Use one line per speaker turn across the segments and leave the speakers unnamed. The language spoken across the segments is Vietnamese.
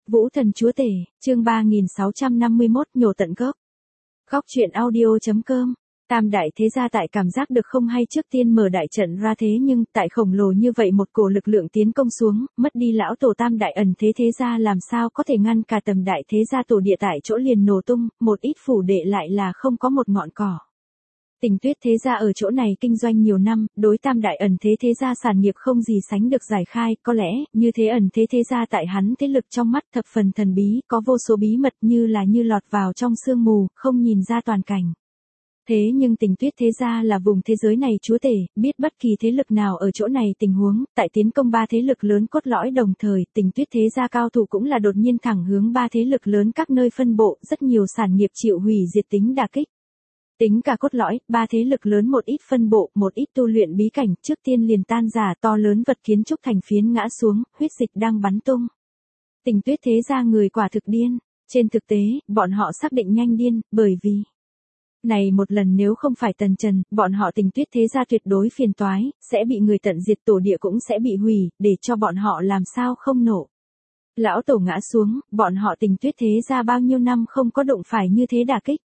Vũ Thần Chúa Tể, chương 3651 nhổ tận gốc. Góc truyện audio.com. Tam đại thế gia tại cảm giác được không hay trước tiên mở đại trận ra, thế nhưng tại khổng lồ như vậy một cổ lực lượng tiến công xuống, mất đi lão tổ tam đại ẩn thế thế gia làm sao có thể ngăn cả tầm đại thế gia tổ địa tại chỗ liền nổ tung, một ít phủ đệ lại là không có một ngọn cỏ. Tình Tuyết thế gia ở chỗ này kinh doanh nhiều năm, đối tam đại ẩn thế thế gia sản nghiệp không gì sánh được giải khai, có lẽ, như thế ẩn thế thế gia tại hắn thế lực trong mắt thập phần thần bí, có vô số bí mật như lọt vào trong sương mù, không nhìn ra toàn cảnh. Thế nhưng Tình Tuyết thế gia là vùng thế giới này chúa tể, biết bất kỳ thế lực nào ở chỗ này tình huống, tại tiến công ba thế lực lớn cốt lõi đồng thời, Tình Tuyết thế gia cao thủ cũng là đột nhiên thẳng hướng ba thế lực lớn các nơi phân bộ, rất nhiều sản nghiệp chịu hủy diệt tính đả kích. Tính cả cốt lõi, ba thế lực lớn một ít phân bộ, một ít tu luyện bí cảnh, trước tiên liền tan rã, to lớn vật kiến trúc thành phiến ngã xuống, huyết dịch đang bắn tung. Tình Tuyết thế gia người quả thực điên, trên thực tế, bọn họ xác định nhanh điên, bởi vì này một lần nếu không phải Tần Trần, bọn họ Tình Tuyết thế gia tuyệt đối phiền toái, sẽ bị người tận diệt, tổ địa cũng sẽ bị hủy, để cho bọn họ làm sao không nổ. Lão tổ ngã xuống, bọn họ Tình Tuyết thế gia bao nhiêu năm không có đụng phải như thế đả kích.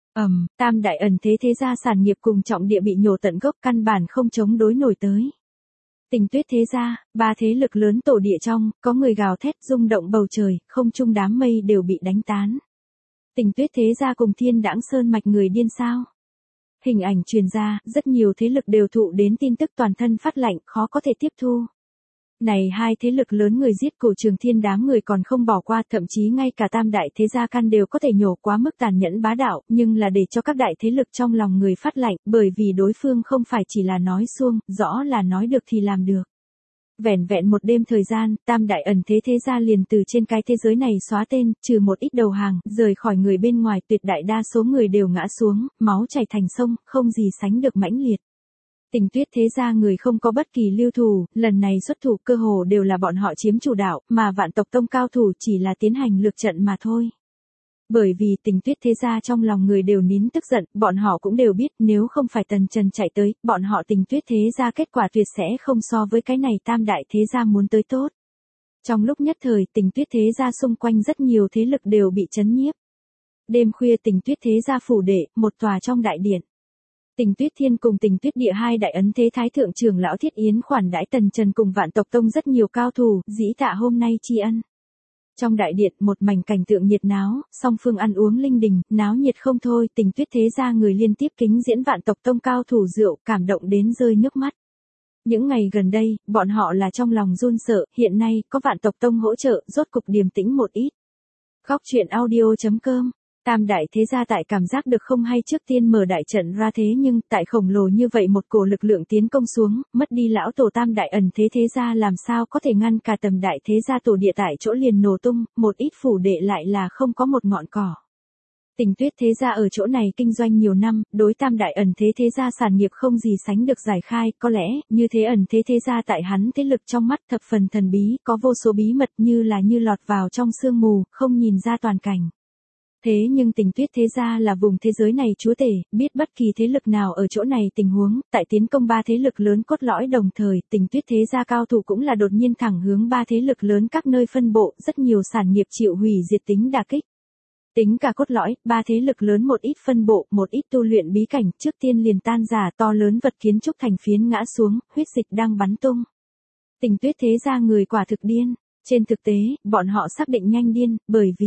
Tam đại ẩn thế thế gia sản nghiệp cùng trọng địa bị nhổ tận gốc, căn bản không chống đối nổi tới. Tình Tuyết thế gia, ba thế lực lớn tổ địa trong, có người gào thét rung động bầu trời, không trung đám mây đều bị đánh tán. Tình Tuyết thế gia cùng Thiên Đãng Sơn mạch người điên sao? Hình ảnh truyền ra, rất nhiều thế lực đều thụ đến tin tức toàn thân phát lạnh, khó có thể tiếp thu. Này hai thế lực lớn người giết Cổ Trường Thiên đám người còn không bỏ qua, thậm chí ngay cả tam đại thế gia căn đều có thể nhổ, quá mức tàn nhẫn bá đạo, nhưng là để cho các đại thế lực trong lòng người phát lạnh, bởi vì đối phương không phải chỉ là nói suông, rõ là nói được thì làm được. Vẻn vẹn một đêm thời gian, tam đại ẩn thế thế gia liền từ trên cái thế giới này xóa tên, trừ một ít đầu hàng, rời khỏi người bên ngoài, tuyệt đại đa số người đều ngã xuống, máu chảy thành sông, không gì sánh được mãnh liệt. Tình Tuyết thế gia người không có bất kỳ lưu thủ, lần này xuất thủ cơ hồ đều là bọn họ chiếm chủ đạo, mà Vạn Tộc Tông cao thủ chỉ là tiến hành lược trận mà thôi. Bởi vì Tình Tuyết thế gia trong lòng người đều nín tức giận, bọn họ cũng đều biết nếu không phải Tần Trần chạy tới, bọn họ Tình Tuyết thế gia kết quả tuyệt sẽ không so với cái này tam đại thế gia muốn tới tốt. Trong lúc nhất thời Tình Tuyết thế gia xung quanh rất nhiều thế lực đều bị chấn nhiếp. Đêm khuya Tình Tuyết thế gia phủ đệ, một tòa trong đại điện. Tình Tuyết Thiên cùng Tình Tuyết Địa hai đại ấn thế thái thượng trưởng lão Thiết Yến khoản đãi Tần Trần cùng Vạn Tộc Tông rất nhiều cao thủ, dĩ tạ hôm nay tri ân. Trong đại điện một mảnh cảnh tượng nhiệt náo, song phương ăn uống linh đình, náo nhiệt không thôi, Tình Tuyết thế gia người liên tiếp kính diễn Vạn Tộc Tông cao thủ rượu, cảm động đến rơi nước mắt. Những ngày gần đây, bọn họ là trong lòng run sợ, hiện nay có Vạn Tộc Tông hỗ trợ, rốt cục điềm tĩnh một ít. Góc truyện audio.com. Tam đại thế gia tại cảm giác được không hay trước tiên mở đại trận ra, thế nhưng tại khổng lồ như vậy một cổ lực lượng tiến công xuống, mất đi lão tổ tam đại ẩn thế thế gia làm sao có thể ngăn cả tầm đại thế gia tổ địa tại chỗ liền nổ tung, một ít phủ đệ lại là không có một ngọn cỏ. Tình Tuyết thế gia ở chỗ này kinh doanh nhiều năm, đối tam đại ẩn thế thế gia sản nghiệp không gì sánh được giải khai, có lẽ, như thế ẩn thế thế gia tại hắn thế lực trong mắt thập phần thần bí, có vô số bí mật như lọt vào trong sương mù, không nhìn ra toàn cảnh. Thế nhưng Tình Tuyết thế gia là vùng thế giới này chúa tể, biết bất kỳ thế lực nào ở chỗ này tình huống, tại tiến công ba thế lực lớn cốt lõi đồng thời, Tình Tuyết thế gia cao thủ cũng là đột nhiên thẳng hướng ba thế lực lớn các nơi phân bộ, rất nhiều sản nghiệp chịu hủy diệt tính đả kích. Tính cả cốt lõi, ba thế lực lớn một ít phân bộ, một ít tu luyện bí cảnh, trước tiên liền tan rã, to lớn vật kiến trúc thành phiến ngã xuống, huyết dịch đang bắn tung. Tình Tuyết thế gia người quả thực điên, trên thực tế, bọn họ xác định nhanh điên, bởi vì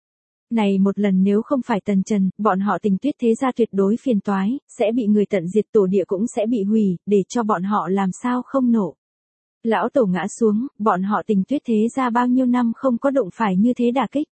này một lần nếu không phải Tần Trần, bọn họ Tình Tuyết thế gia tuyệt đối phiền toái, sẽ bị người tận diệt, tổ địa cũng sẽ bị hủy, để cho bọn họ làm sao không nổ. Lão tổ ngã xuống, bọn họ Tình Tuyết thế gia bao nhiêu năm không có đụng phải như thế đả kích.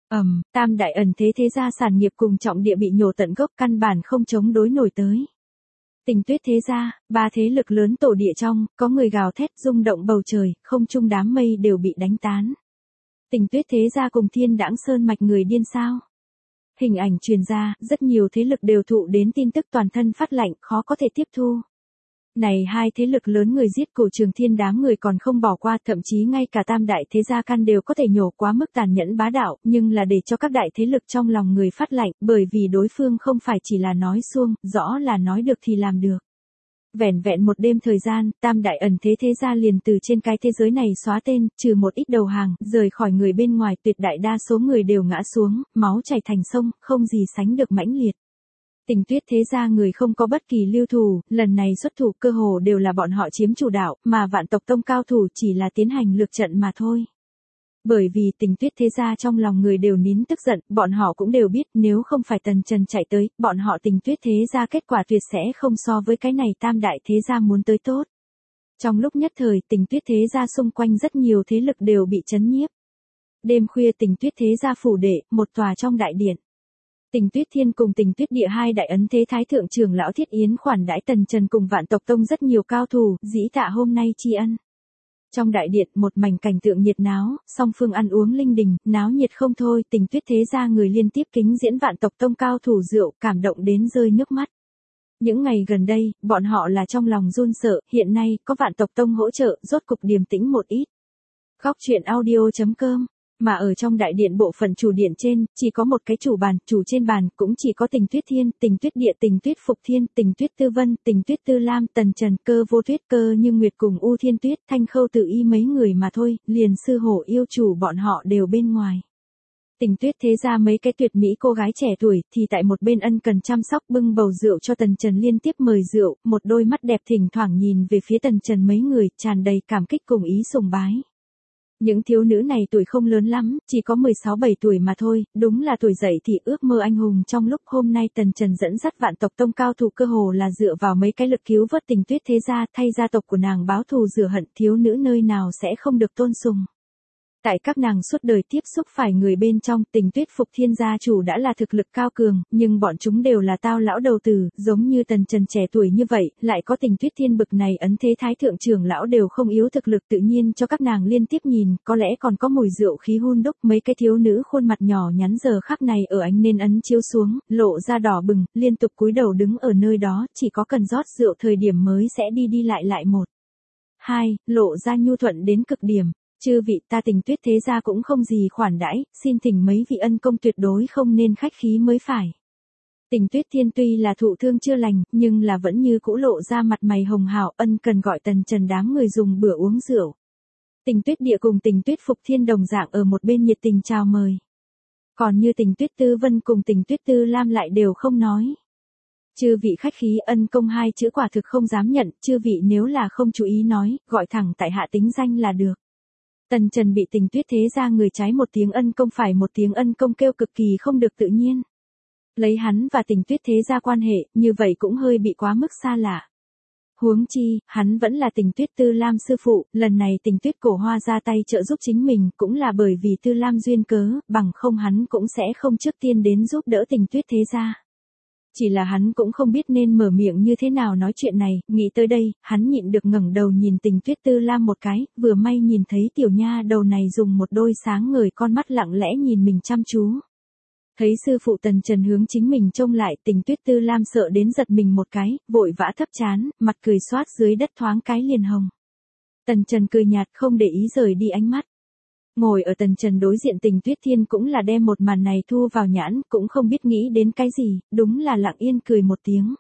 Tam đại ẩn thế thế gia sản nghiệp cùng trọng địa bị nhổ tận gốc, căn bản không chống đối nổi tới. Tình Tuyết thế gia, ba thế lực lớn tổ địa trong, có người gào thét rung động bầu trời, không trung đám mây đều bị đánh tán. Tình Tuyết thế gia cùng Thiên Đãng Sơn mạch người điên sao? Hình ảnh truyền ra, rất nhiều thế lực đều thụ đến tin tức toàn thân phát lạnh, khó có thể tiếp thu. Này hai thế lực lớn người giết Cổ Trường Thiên đám người còn không bỏ qua, thậm chí ngay cả tam đại thế gia căn đều có thể nhổ, quá mức tàn nhẫn bá đạo, nhưng là để cho các đại thế lực trong lòng người phát lạnh, bởi vì đối phương không phải chỉ là nói suông, rõ là nói được thì làm được. Vẻn vẹn một đêm thời gian, tam đại ẩn thế thế gia liền từ trên cái thế giới này xóa tên, trừ một ít đầu hàng, rời khỏi người bên ngoài, tuyệt đại đa số người đều ngã xuống, máu chảy thành sông, không gì sánh được mãnh liệt. Tình Tuyết thế gia người không có bất kỳ lưu thủ, lần này xuất thủ cơ hồ đều là bọn họ chiếm chủ đạo, mà Vạn Tộc Tông cao thủ chỉ là tiến hành lược trận mà thôi. Bởi vì Tình Tuyết thế gia trong lòng người đều nín tức giận, bọn họ cũng đều biết nếu không phải Tần Trần chạy tới, bọn họ Tình Tuyết thế gia kết quả tuyệt sẽ không so với cái này tam đại thế gia muốn tới tốt. Trong lúc nhất thời Tình Tuyết thế gia xung quanh rất nhiều thế lực đều bị chấn nhiếp. Đêm khuya Tình Tuyết thế gia phủ đệ, một tòa trong đại điện. Tình Tuyết Thiên cùng Tình Tuyết Địa hai đại ấn thế thái thượng trưởng lão thiết yến khoản đãi Tần Trần cùng Vạn Tộc Tông rất nhiều cao thủ, dĩ tạ hôm nay tri ân. Trong đại điện một mảnh cảnh tượng nhiệt náo, song phương ăn uống linh đình, náo nhiệt không thôi, Tình Tuyết thế gia người liên tiếp kính diễn Vạn Tộc Tông cao thủ rượu, cảm động đến rơi nước mắt. Những ngày gần đây, bọn họ là trong lòng run sợ, hiện nay có Vạn Tộc Tông hỗ trợ, rốt cục điềm tĩnh một ít. Góc truyện audio.com. Mà ở trong đại điện bộ phận chủ điện trên, chỉ có một cái chủ bàn, chủ trên bàn cũng chỉ có Tình Tuyết Thiên, Tình Tuyết Địa, Tình Tuyết Phục Thiên, Tình Tuyết Tư Vân, Tình Tuyết Tư Lam, Tần Trần, Cơ Vô Tuyết, Cơ Như Nguyệt cùng U Thiên Tuyết, Thanh Khâu Tự Y mấy người mà thôi, liền sư hổ yêu chủ bọn họ đều bên ngoài. Tình Tuyết thế ra mấy cái tuyệt mỹ cô gái trẻ tuổi thì tại một bên ân cần chăm sóc bưng bầu rượu cho Tần Trần liên tiếp mời rượu, một đôi mắt đẹp thỉnh thoảng nhìn về phía Tần Trần mấy người, tràn đầy cảm kích cùng ý sùng bái. Những thiếu nữ này tuổi không lớn lắm, chỉ có 16-17 tuổi mà thôi, đúng là tuổi dậy thì ước mơ anh hùng trong lúc hôm nay Tần Trần dẫn dắt Vạn Tộc Tông cao thủ cơ hồ là dựa vào mấy cái lực cứu vớt Tình Tuyết thế gia, thay gia tộc của nàng báo thù rửa hận, thiếu nữ nơi nào sẽ không được tôn sùng. Tại các nàng suốt đời tiếp xúc phải người bên trong, Tình Tuyết Phục Thiên gia chủ đã là thực lực cao cường, nhưng bọn chúng đều là tao lão đầu tử, giống như Tần Trần trẻ tuổi như vậy, lại có Tình Tuyết Thiên bực này ấn thế thái thượng trưởng lão đều không yếu thực lực tự nhiên cho các nàng liên tiếp nhìn, có lẽ còn có mùi rượu khí hun đúc, mấy cái thiếu nữ khuôn mặt nhỏ nhắn giờ khắc này ở ánh nến ấn chiếu xuống, lộ ra đỏ bừng, liên tục cúi đầu đứng ở nơi đó, chỉ có cần rót rượu thời điểm mới sẽ đi lại một. Hai, lộ ra nhu thuận đến cực điểm. Chư vị, ta Tình Tuyết thế gia cũng không gì khoản đãi, xin thỉnh mấy vị ân công tuyệt đối không nên khách khí mới phải. Tình Tuyết Thiên tuy là thụ thương chưa lành, nhưng là vẫn như cũ lộ ra mặt mày hồng hào, ân cần gọi Tần Trần đám người dùng bữa uống rượu. Tình Tuyết Địa cùng Tình Tuyết Phục Thiên đồng dạng ở một bên nhiệt tình chào mời. Còn như Tình Tuyết Tư Vân cùng Tình Tuyết Tư Lam lại đều không nói. Chư vị khách khí, ân công hai chữ quả thực không dám nhận, chư vị nếu là không chú ý nói, gọi thẳng tại hạ tính danh là được. Tần Trần bị Tình Tuyết thế gia người trái một tiếng ân công phải một tiếng ân công kêu cực kỳ không được tự nhiên. Lấy hắn và Tình Tuyết thế gia quan hệ, như vậy cũng hơi bị quá mức xa lạ. Huống chi, hắn vẫn là Tình Tuyết Tư Lam sư phụ, lần này Tình Tuyết cổ hoa ra tay trợ giúp chính mình cũng là bởi vì Tư Lam duyên cớ, bằng không hắn cũng sẽ không trước tiên đến giúp đỡ Tình Tuyết thế gia. Chỉ là hắn cũng không biết nên mở miệng như thế nào nói chuyện này, nghĩ tới đây, hắn nhịn được ngẩng đầu nhìn Tình Tuyết Tư Lam một cái, vừa may nhìn thấy tiểu nha đầu này dùng một đôi sáng ngời con mắt lặng lẽ nhìn mình chăm chú. Thấy sư phụ Tần Trần hướng chính mình trông lại, Tình Tuyết Tư Lam sợ đến giật mình một cái, vội vã thấp trán, mặt cười xoát dưới đất thoáng cái liền hồng. Tần Trần cười nhạt không để ý rời đi ánh mắt. Ngồi ở Tần Trần đối diện Tình Tuyết Thiên cũng là đem một màn này thu vào nhãn, cũng không biết nghĩ đến cái gì, đúng là lặng yên cười một tiếng.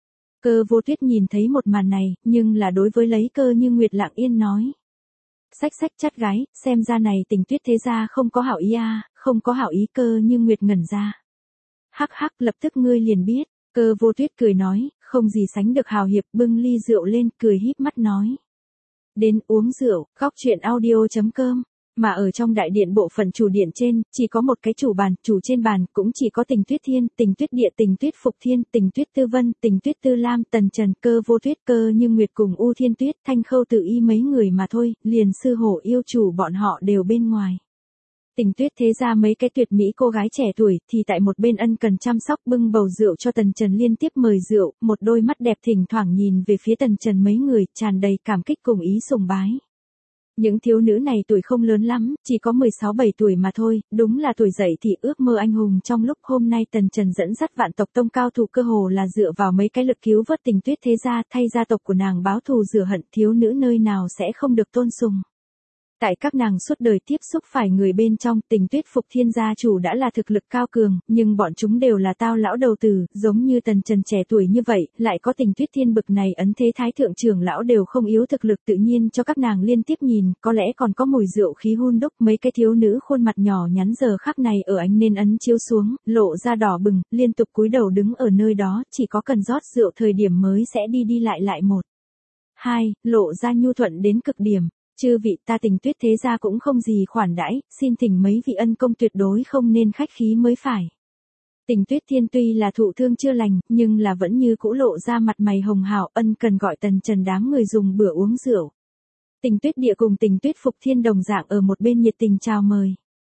Cơ Vô Tuyết nhìn thấy một màn này, nhưng là đối với lấy Cơ Như Nguyệt lặng yên nói. Sách chắt gái, xem ra này Tình Tuyết thế gia không có hảo ý à, không có hảo ý. Cơ Như Nguyệt ngẩn ra. Hắc lập tức ngươi liền biết, Cơ Vô Tuyết cười nói, không gì sánh được hào hiệp, bưng ly rượu lên cười híp mắt nói. Đến uống rượu, góc truyện audio.com. Mà ở trong đại điện bộ phận chủ điện trên, chỉ có một cái chủ bàn, chủ trên bàn cũng chỉ có Tình Tuyết Thiên, Tình Tuyết Địa, Tình Tuyết Phục Thiên, Tình Tuyết Tư Vân, Tình Tuyết Tư Lam, Tần Trần, Cơ Vô Tuyết, Cơ Như Nguyệt cùng U Thiên Tuyết, Thanh Khâu Tự Y mấy người mà thôi, liền sư hổ yêu chủ bọn họ đều bên ngoài. Tình Tuyết thế ra mấy cái tuyệt mỹ cô gái trẻ tuổi thì tại một bên ân cần chăm sóc bưng bầu rượu cho Tần Trần liên tiếp mời rượu, một đôi mắt đẹp thỉnh thoảng nhìn về phía Tần Trần mấy người, tràn đầy cảm kích cùng ý sùng bái. Những thiếu nữ này tuổi không lớn lắm, chỉ có 16-17 tuổi mà thôi, đúng là tuổi dậy thì ước mơ anh hùng trong lúc hôm nay Tần Trần dẫn dắt Vạn Tộc Tông cao thủ cơ hồ là dựa vào mấy cái lực cứu vớt Tình Tuyết thế gia, thay gia tộc của nàng báo thù rửa hận, thiếu nữ nơi nào sẽ không được tôn sùng. Tại các nàng suốt đời tiếp xúc phải người bên trong, Tình Tuyết Phục Thiên gia chủ đã là thực lực cao cường, nhưng bọn chúng đều là tao lão đầu tử, giống như Tần Trần trẻ tuổi như vậy, lại có Tình Tuyết Thiên bực này ấn thế thái thượng trưởng lão đều không yếu thực lực tự nhiên cho các nàng liên tiếp nhìn, có lẽ còn có mùi rượu khí hun đúc, mấy cái thiếu nữ khuôn mặt nhỏ nhắn giờ khắc này ở ánh nến ấn chiếu xuống, lộ ra đỏ bừng, liên tục cúi đầu đứng ở nơi đó, chỉ có cần rót rượu thời điểm mới sẽ đi lại một. Hai, lộ ra nhu thuận đến cực điểm. Chư vị, ta Tình Tuyết thế gia cũng không gì khoản đãi, xin thỉnh mấy vị ân công tuyệt đối không nên khách khí mới phải. Tình Tuyết Thiên tuy là thụ thương chưa lành, nhưng là vẫn như cũ lộ ra mặt mày hồng hào, ân cần gọi Tần Trần đám người dùng bữa uống rượu. Tình Tuyết Địa cùng Tình Tuyết Phục Thiên đồng dạng ở một bên nhiệt tình chào mời.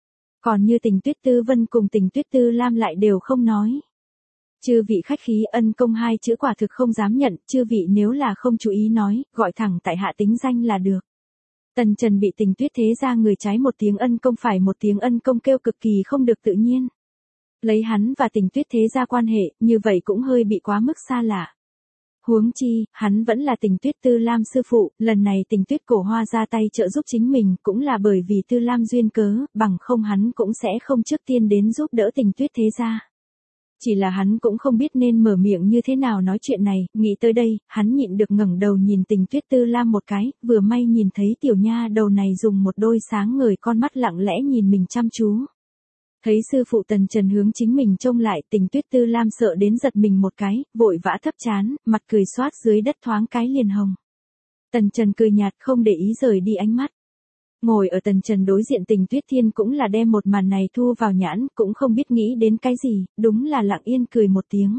Còn như Tình Tuyết Tư Vân cùng Tình Tuyết Tư Lam lại đều không nói. Chư vị khách khí, ân công hai chữ quả thực không dám nhận, chư vị nếu là không chú ý nói, gọi thẳng tại hạ tính danh là được. Tần Trần bị Tình Tuyết thế gia người trái một tiếng ân công phải một tiếng ân công kêu cực kỳ không được tự nhiên. Lấy hắn và Tình Tuyết thế gia quan hệ, như vậy cũng hơi bị quá mức xa lạ. Huống chi, hắn vẫn là Tình Tuyết Tư Lam sư phụ, lần này Tình Tuyết Cổ Hoa ra tay trợ giúp chính mình, cũng là bởi vì Tư Lam duyên cớ, bằng không hắn cũng sẽ không trước tiên đến giúp đỡ Tình Tuyết thế gia. Chỉ là hắn cũng không biết nên mở miệng như thế nào nói chuyện này, nghĩ tới đây, hắn nhịn được ngẩng đầu nhìn Tình Tuyết Tư Lam một cái, vừa may nhìn thấy tiểu nha đầu này dùng một đôi sáng ngời con mắt lặng lẽ nhìn mình chăm chú. Thấy sư phụ Tần Trần hướng chính mình trông lại, Tình Tuyết Tư Lam sợ đến giật mình một cái, vội vã thấp trán, mặt cười xoát dưới đất thoáng cái liền hồng. Tần Trần cười nhạt không để ý rời đi ánh mắt. Ngồi ở Tần Trần đối diện Tình Tuyết Thiên cũng là đem một màn này thu vào nhãn, cũng không biết nghĩ đến cái gì, đúng là lặng yên cười một tiếng.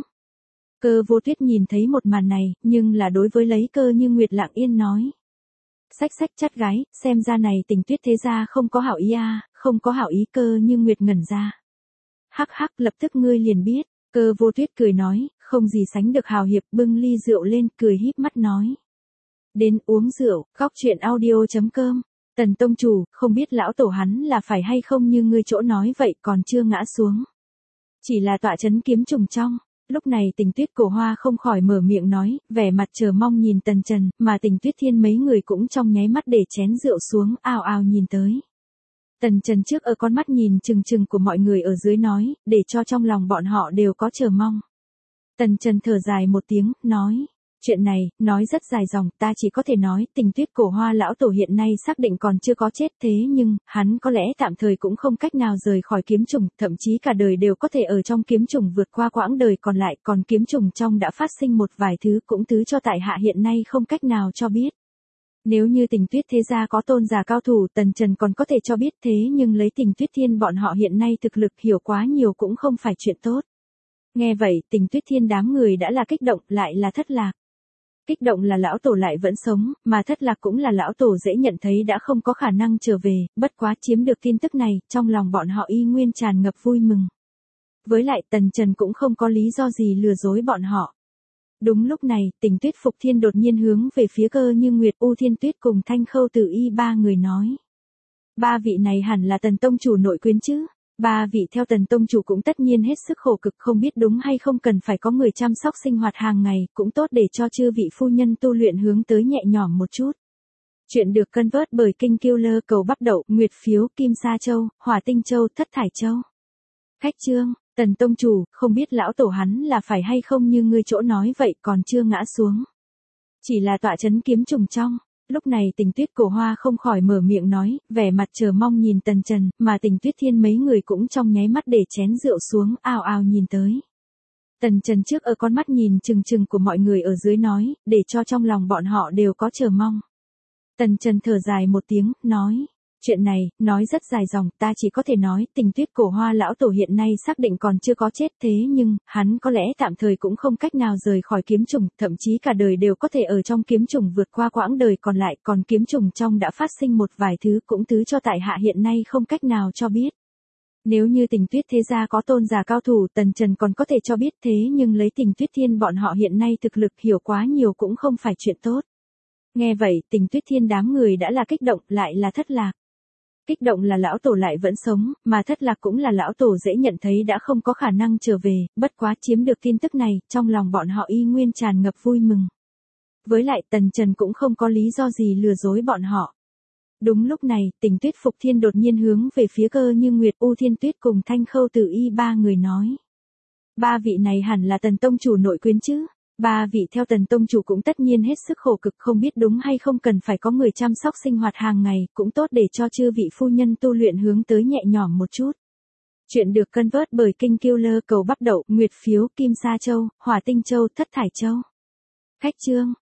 Cơ Vô Tuyết nhìn thấy một màn này, nhưng là đối với lấy Cơ Như Nguyệt lặng yên nói. Xách xách chắt gái, xem ra này Tình Tuyết thế gia không có hảo ý không có hảo ý. Cơ Như Nguyệt ngẩn ra. Hắc hắc, lập tức ngươi liền biết. Cơ Vô Tuyết cười nói, không gì sánh được hào hiệp, bưng ly rượu lên, cười híp mắt nói. Đến uống rượu, góc chuyện audio.com. Tần tông chủ, không biết lão tổ hắn là phải hay không như ngươi chỗ nói vậy, còn chưa ngã xuống. Chỉ là tọa chấn kiếm trùng trong. Lúc này Tình Tuyết Cổ Hoa không khỏi mở miệng nói, vẻ mặt chờ mong nhìn Tần Trần, mà Tình Tuyết Thiên mấy người cũng trong nháy mắt để chén rượu xuống, ào ào nhìn tới. Tần Trần trước ở con mắt nhìn chừng chừng của mọi người ở dưới nói, để cho trong lòng bọn họ đều có chờ mong. Tần Trần thở dài một tiếng, nói. Chuyện này, nói rất dài dòng, ta chỉ có thể nói, Tình Tuyết Cổ Hoa lão tổ hiện nay xác định còn chưa có chết, thế nhưng, hắn có lẽ tạm thời cũng không cách nào rời khỏi kiếm trùng, thậm chí cả đời đều có thể ở trong kiếm trùng vượt qua quãng đời còn lại, còn kiếm trùng trong đã phát sinh một vài thứ, cũng thứ cho tại hạ hiện nay không cách nào cho biết. Nếu như Tình Tuyết thế gia có tôn giả cao thủ, Tần Trần còn có thể cho biết, thế nhưng lấy Tình Tuyết Thiên bọn họ hiện nay thực lực hiểu quá nhiều cũng không phải chuyện tốt. Nghe vậy, Tình Tuyết Thiên đám người đã là kích động, lại là thất lạc. Kích động là lão tổ lại vẫn sống, mà thất lạc cũng là lão tổ dễ nhận thấy đã không có khả năng trở về, bất quá chiếm được tin tức này, trong lòng bọn họ y nguyên tràn ngập vui mừng. Với lại Tần Trần cũng không có lý do gì lừa dối bọn họ. Đúng lúc này, Tình Tuyết Phục Thiên đột nhiên hướng về phía Cơ Như Nguyệt, U Thiên Tuyết cùng Thanh Khâu Tử Y ba người nói. Ba vị này hẳn là Tần tông chủ nội quyến chứ? Ba vị theo Tần tông chủ cũng tất nhiên hết sức khổ cực, không biết đúng hay không cần phải có người chăm sóc sinh hoạt hàng ngày, cũng tốt để cho chư vị phu nhân tu luyện hướng tới nhẹ nhõm một chút. Chuyện được cân vớt bởi Kinh Killer cầu bắp đậu, Nguyệt Phiếu, Kim Sa Châu, Hỏa Tinh Châu, Thất Thải Châu. Khách chương, Tần tông chủ, không biết lão tổ hắn là phải hay không như ngươi chỗ nói vậy, còn chưa ngã xuống. Chỉ là tọa chấn kiếm trùng trong. Lúc này Tình Tuyết Cổ Hoa không khỏi mở miệng nói, vẻ mặt chờ mong nhìn Tần Trần, mà Tình Tuyết Thiên mấy người cũng trong nháy mắt để chén rượu xuống, ào ào nhìn tới. Tần Trần trước ở con mắt nhìn chừng chừng của mọi người ở dưới nói, để cho trong lòng bọn họ đều có chờ mong. Tần Trần thở dài một tiếng, nói. Chuyện này, nói rất dài dòng, ta chỉ có thể nói, Tình Tuyết Cổ Hoa lão tổ hiện nay xác định còn chưa có chết, thế nhưng, hắn có lẽ tạm thời cũng không cách nào rời khỏi kiếm trùng, thậm chí cả đời đều có thể ở trong kiếm trùng vượt qua quãng đời còn lại, còn kiếm trùng trong đã phát sinh một vài thứ, cũng thứ cho tại hạ hiện nay không cách nào cho biết. Nếu như Tình Tuyết thế gia có tôn giả cao thủ, Tần Trần còn có thể cho biết, thế nhưng lấy Tình Tuyết Thiên bọn họ hiện nay thực lực hiểu quá nhiều cũng không phải chuyện tốt. Nghe vậy, Tình Tuyết Thiên đám người đã là kích động, lại là thất lạc. Kích động là lão tổ lại vẫn sống, mà thất lạc cũng là lão tổ dễ nhận thấy đã không có khả năng trở về, bất quá chiếm được tin tức này, trong lòng bọn họ y nguyên tràn ngập vui mừng. Với lại Tần Trần cũng không có lý do gì lừa dối bọn họ. Đúng lúc này, Tình Tuyết Phục Thiên đột nhiên hướng về phía Cơ Như Nguyệt, U Thiên Tuyết cùng Thanh Khâu Tử Y ba người nói. Ba vị này hẳn là Tần tông chủ nội quyến chứ? Ba vị theo Tần tông chủ cũng tất nhiên hết sức khổ cực, không biết đúng hay không cần phải có người chăm sóc sinh hoạt hàng ngày, cũng tốt để cho chư vị phu nhân tu luyện hướng tới nhẹ nhõm một chút. Chuyện được cân vớt bởi Kinh Killer, Cầu Bắp Đậu, Nguyệt Phiếu, Kim Sa Châu, Hỏa Tinh Châu, Thất Thải Châu. Khách chương.